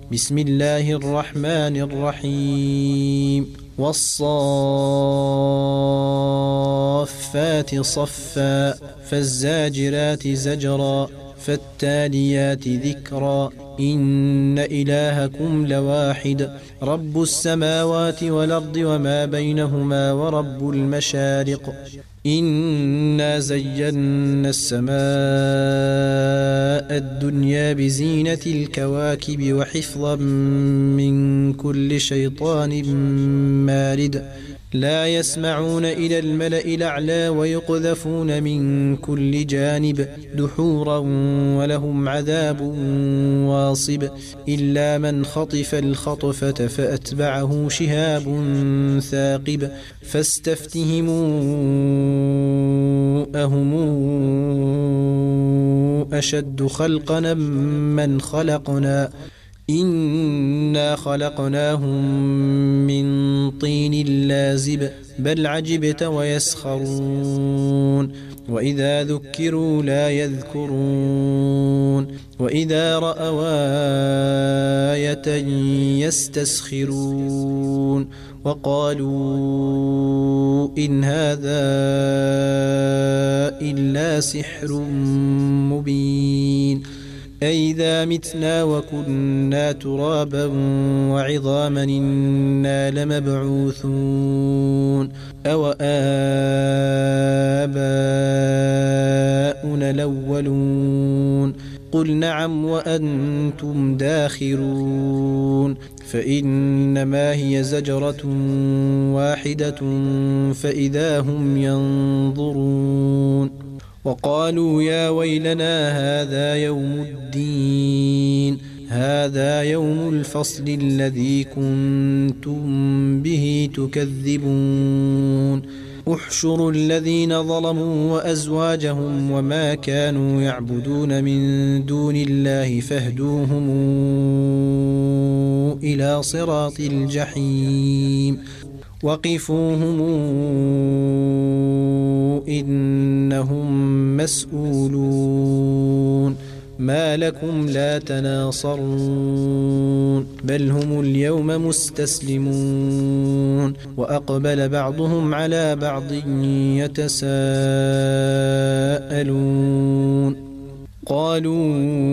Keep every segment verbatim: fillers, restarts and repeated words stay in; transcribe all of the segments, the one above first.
بسم الله الرحمن الرحيم والصافات صفا فالزاجرات زجرا فالتاليات ذكرا إن إلهكم لواحد رب السماوات والأرض وما بينهما ورب المشارق إنا زينا السماء الدنيا بزينة الكواكب وحفظا من كل شيطان مارد لا يسمعون إلى الملأ الأعلى ويقذفون من كل جانب دحورا ولهم عذاب واصب إلا من خطف الخطفة فأتبعه شهاب ثاقب فاستفتهموا أهم أشد خلقنا من خلقنا إنا خلقناهم من طين لازب بل عجبت ويسخرون وإذا ذكروا لا يذكرون وإذا رأوا آية يستسخرون وقالوا إن هذا إلا سحر مبين أئذا متنا وكنا ترابا وعظاما إنا لمبعوثون أو آباؤنا الأولون قل نعم وأنتم داخرون فإنما هي زجرة واحدة فإذا هم ينظرون وقالوا يا ويلنا هذا يوم الدين هذا يوم الفصل الذي كنتم به تكذبون احشروا الذين ظلموا وأزواجهم وما كانوا يعبدون من دون الله فاهدوهم إلى صراط الجحيم وقفوهم إنهم مسؤولون ما لكم لا تناصرون بل هم اليوم مستسلمون وأقبل بعضهم على بعض يتساءلون قالوا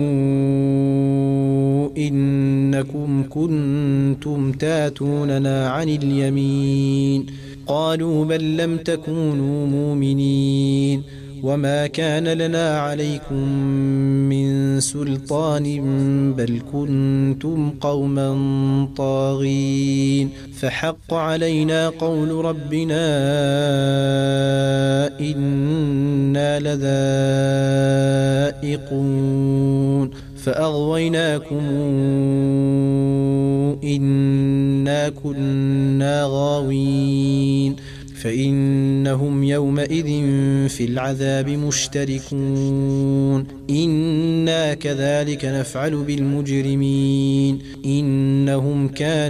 إنكم كنتم تاتوننا عن اليمين قالوا بل لم تكونوا مؤمنين وما كان لنا عليكم من سلطان بل كنتم قوما طاغين فحق علينا قول ربنا إنا لذائقون فأغويناكم إنا كنا غاوين فإنهم يومئذ في العذاب مشتركون إنا كذلك نفعل بالمجرمين إنهم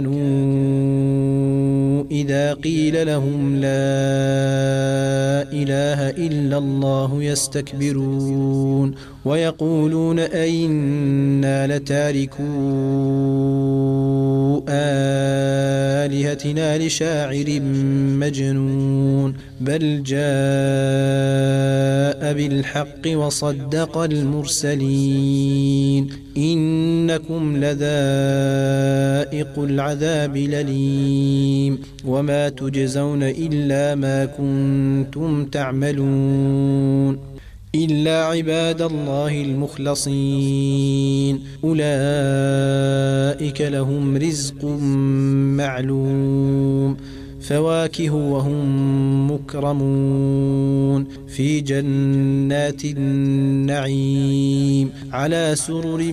كانوا إذا قيل لهم لا إله إلا الله يستكبرون ويقولون أئنا لتاركو آلهتنا لشاعر مجنون بل جاء بالحق وصدق المرسلين إنكم لذائق العذاب الأليم وما تجزون إلا ما كنتم تعملون إلا عباد الله المخلصين أولئك لهم رزق معلوم فواكه وهم مكرمون في جنات النعيم على سرر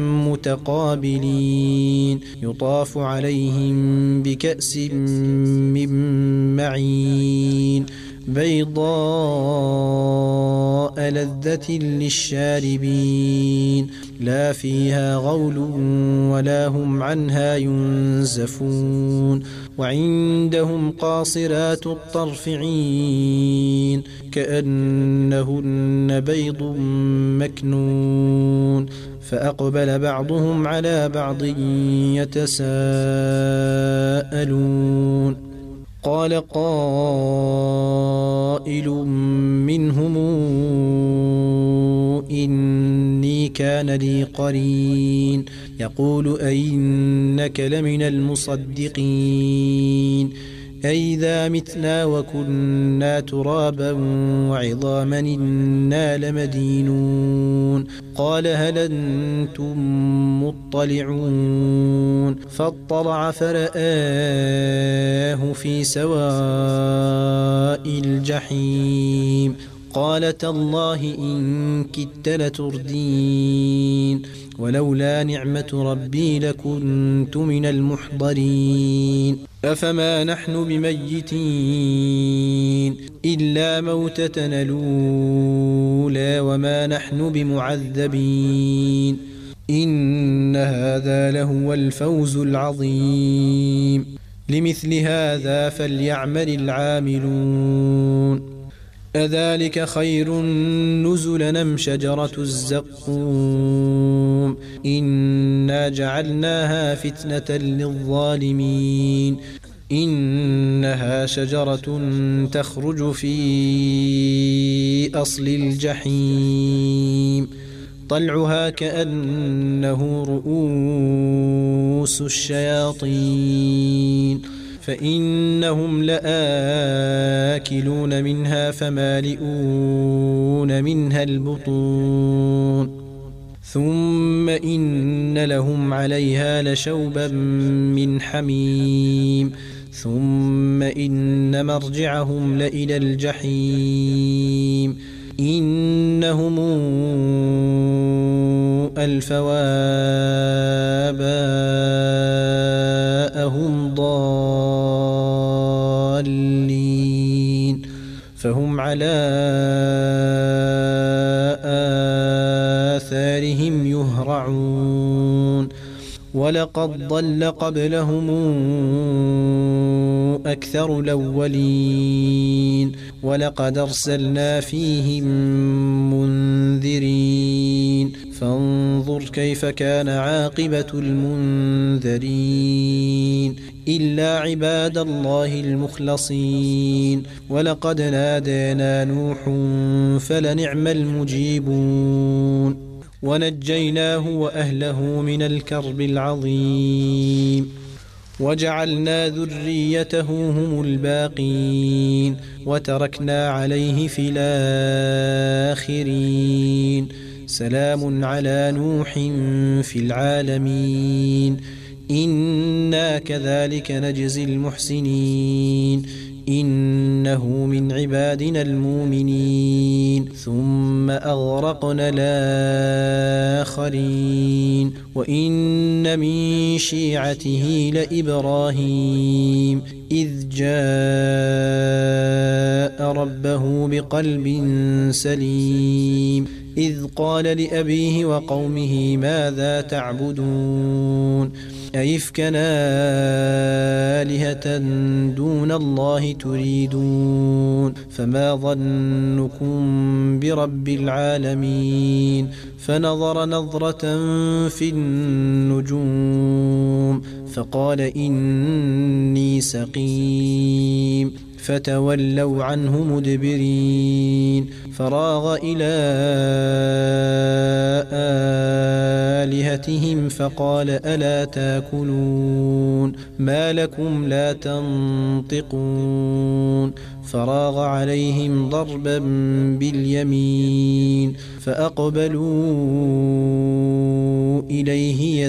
متقابلين يطاف عليهم بكأس من معين بيضاء لذة للشاربين لا فيها غول ولا هم عنها ينزفون وعندهم قاصرات الطرف عين كأنهن بيض مكنون فأقبل بعضهم على بعض يتساءلون قال قائل منهم إني كان لي قرين يقول أئنك لمن المصدقين أئذا متنا وكنا ترابا وعظاما إنا لمدينون قال هل أنتم مطلعون فاطلع فرآه في سواء الجحيم قال تالله إن كدت لتردين ولولا نعمة ربي لكنت من المحضرين أفما نحن بميتين إلا موتتنا الأولى وما نحن بمعذبين إن هذا لهو الفوز العظيم لمثل هذا فليعمل العاملون أذلك خير نزلا أم شجرة الزقوم إنا جعلناها فتنة للظالمين إنها شجرة تخرج في أصل الجحيم طلعها كأنه رؤوس الشياطين فإنهم لآكلون منها فمالئون منها البطون ثم إن لهم عليها لشوبا من حميم ثم إن مرجعهم لإلى الجحيم إنهم ألفوا آباءهم ضالين فهم على آثارهم يهرعون ولقد ضل قبلهم أكثر الأولين ولقد أرسلنا فيهم منذرين فانظر كيف كان عاقبة المنذرين إلا عباد الله المخلصين ولقد نادانا نوح فلنعم المجيبون ونجيناه وأهله من الكرب العظيم وجعلنا ذريته هم الباقين وتركنا عليه في الآخرين سلام على نوح في العالمين إنا كذلك نجزي المحسنين إنه من عبادنا المؤمنين ثم أغرقنا الآخرين وإن من شيعته لإبراهيم إذ جاء ربه بقلب سليم إذ قال لأبيه وقومه ماذا تعبدون أئفكا آلهة دون الله تريدون فما ظنكم برب العالمين فنظر نظرة في النجوم فقال إني سقيم فتولوا عنه مدبرين فراغ إلى آلهتهم فقال ألا تاكلون ما لكم لا تنطقون فراغ عليهم ضربا باليمين فأقبلوا إليه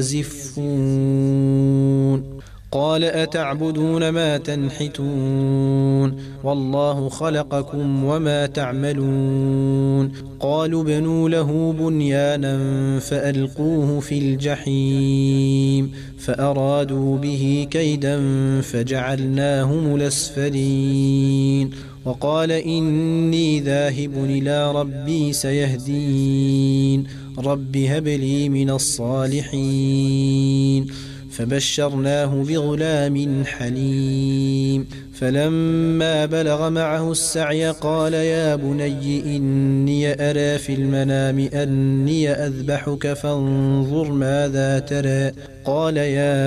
يزفون قال أتعبدون ما تنحتون والله خلقكم وما تعملون قالوا بنوا له بنيانا فألقوه في الجحيم فأرادوا به كيدا فجعلناهم الأسفلين وقال إني ذاهب إلى ربي سيهدين رب هب لي من الصالحين فبشرناه بغلام حليم فلما بلغ معه السعي قال يا بني إني أرى في المنام أني أذبحك فانظر ماذا ترى قال يا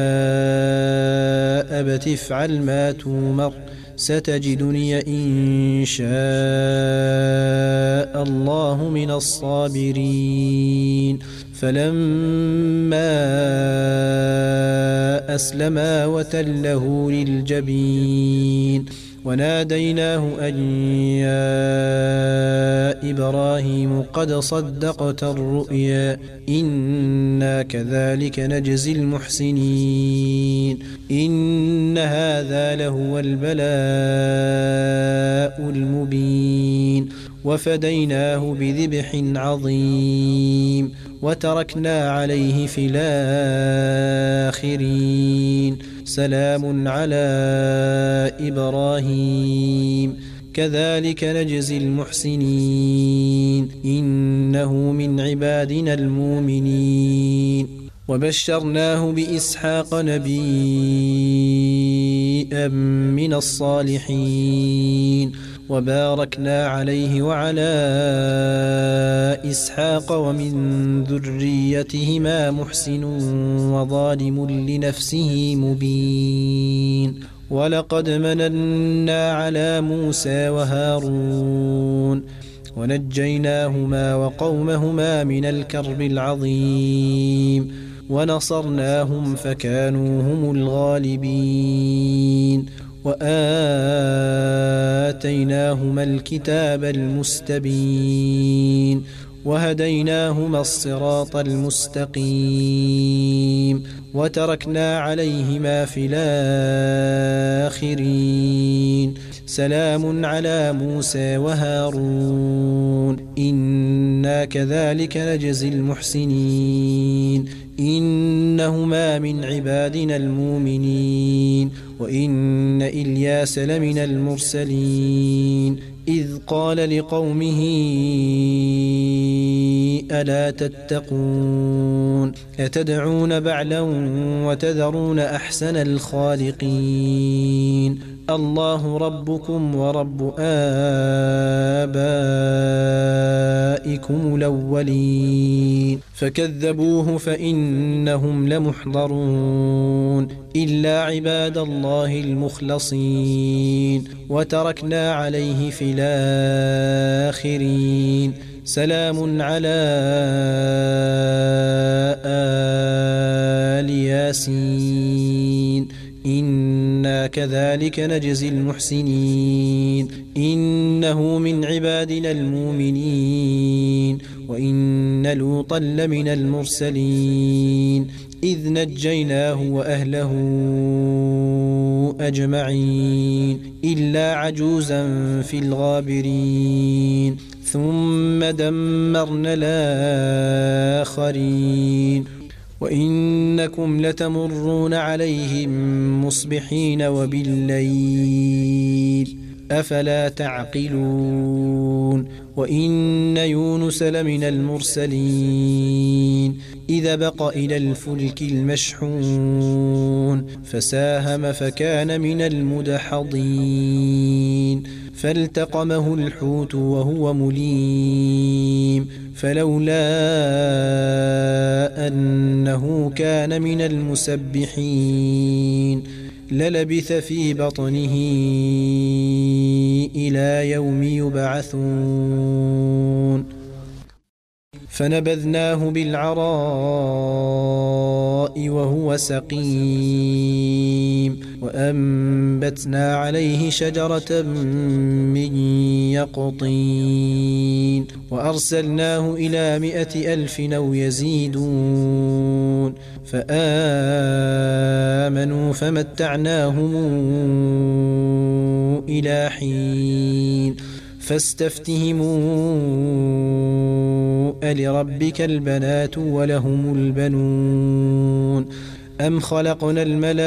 أبت افعل ما تومر ستجدني إن شاء الله من الصابرين فلما أسلما وتله للجبين وناديناه أن يا إبراهيم قد صدقت الرؤيا إنا كذلك نجزي المحسنين إن هذا لهو البلاء المبين وفديناه بذبح عظيم وتركنا عليه في الآخرين سلام على إبراهيم كذلك نجزي المحسنين إنه من عبادنا المؤمنين وبشرناه بإسحاق نبيا من الصالحين وباركنا عليه وعلى إسحاق ومن ذريتهما محسن وظالم لنفسه مبين ولقد مننا على موسى وهارون ونجيناهما وقومهما من الكرب العظيم ونصرناهم فكانوا هم الغالبين وآتيناهما الكتاب المستبين وهديناهما الصراط المستقيم وتركنا عليهما في الآخرين سلام على موسى وهارون إنا كذلك نجزي المحسنين إنهما من عبادنا المؤمنين وإن إلياس لمن المرسلين إذ قال لقومه ألا تتقون أتدعون بعلا وتذرون أحسن الخالقين الله ربكم ورب آبائكم الأولين فكذبوه فإنهم لمحضرون إلا عباد الله المخلصين وتركنا عليه في الآخرين سلام على آل ياسين إنا كذلك نجزي المحسنين إنه من عبادنا المؤمنين وإن لوطا لمن المرسلين إذ نجيناه وأهله أجمعين إلا عجوزا في الغابرين ثم دمرنا الآخرين وإنكم لتمرون عليهم مصبحين وبالليل أفلا تعقلون وإن يونس لمن المرسلين إذا بق إلى الفلك المشحون فساهم فكان من المدحضين فالتقمه الحوت وهو مليم فلولا أنه كان من المسبحين للبث في بطنه إلى يوم يبعثون فنبذناه بالعراء وهو سقيم وأنبتنا عليه شجرة من يقطين وأرسلناه إلى مائة ألف أو يزيدون فآمنوا فمتعناهم إلى حين فاستفتهموا ألربك البنات ولهم البنون أم خلقنا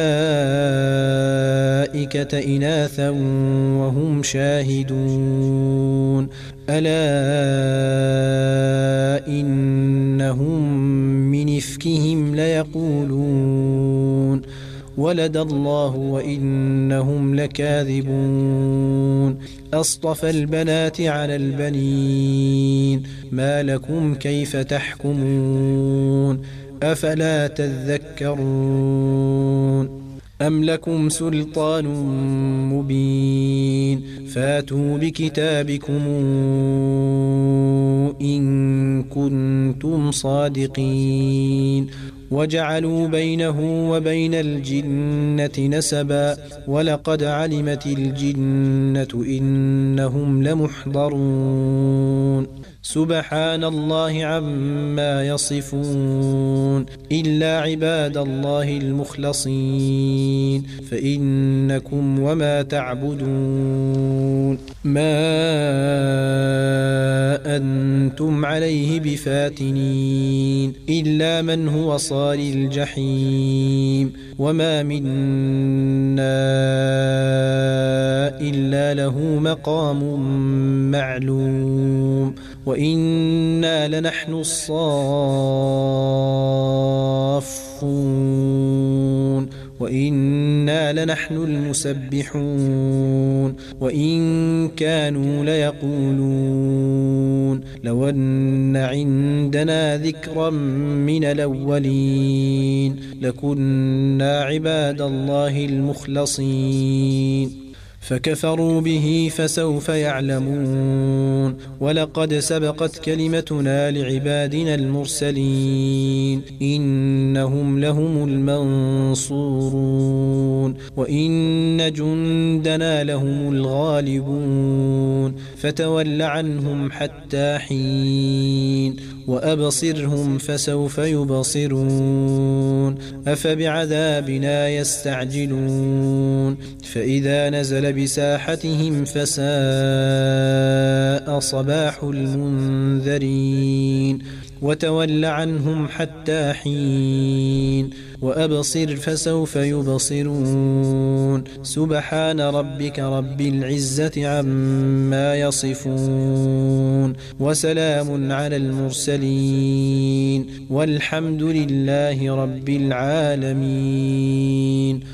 الملائكة إناثا وهم شاهدون ألا إنهم من إفكهم ليقولون ولد الله وإنهم لكاذبون أصطفى البنات على البنين ما لكم كيف تحكمون أفلا تذكرون أم لكم سلطان مبين فاتوا بكتابكم إن كنتم صادقين وجعلوا بينه وبين الجنة نسبا ولقد علمت الجنة إنهم لمحضرون سبحان الله عما يصفون إلا عباد الله المخلصين فإنكم وما تعبدون ما أنتم عليه بفاتنين إلا من هو صال الجحيم وما منا إلا له مقام معلوم وإنا لنحن الصافون وإنا لنحن المسبحون وإن كانوا ليقولون لو أن عندنا ذكرا من الأولين لكنا عباد الله المخلصين فكفروا به فسوف يعلمون ولقد سبقت كلمتنا لعبادنا المرسلين إنهم لهم المنصورون وإن جندنا لهم الغالبون فتول عنهم حتى حين وأبصرهم فسوف يبصرون أفبعذابنا يستعجلون فإذا نزل بساحتهم فساء صباح المنذرين وتول عنهم حتى حين وأبصر فسوف يبصرون سبحان ربك رب العزة عما يصفون وسلام على المرسلين والحمد لله رب العالمين.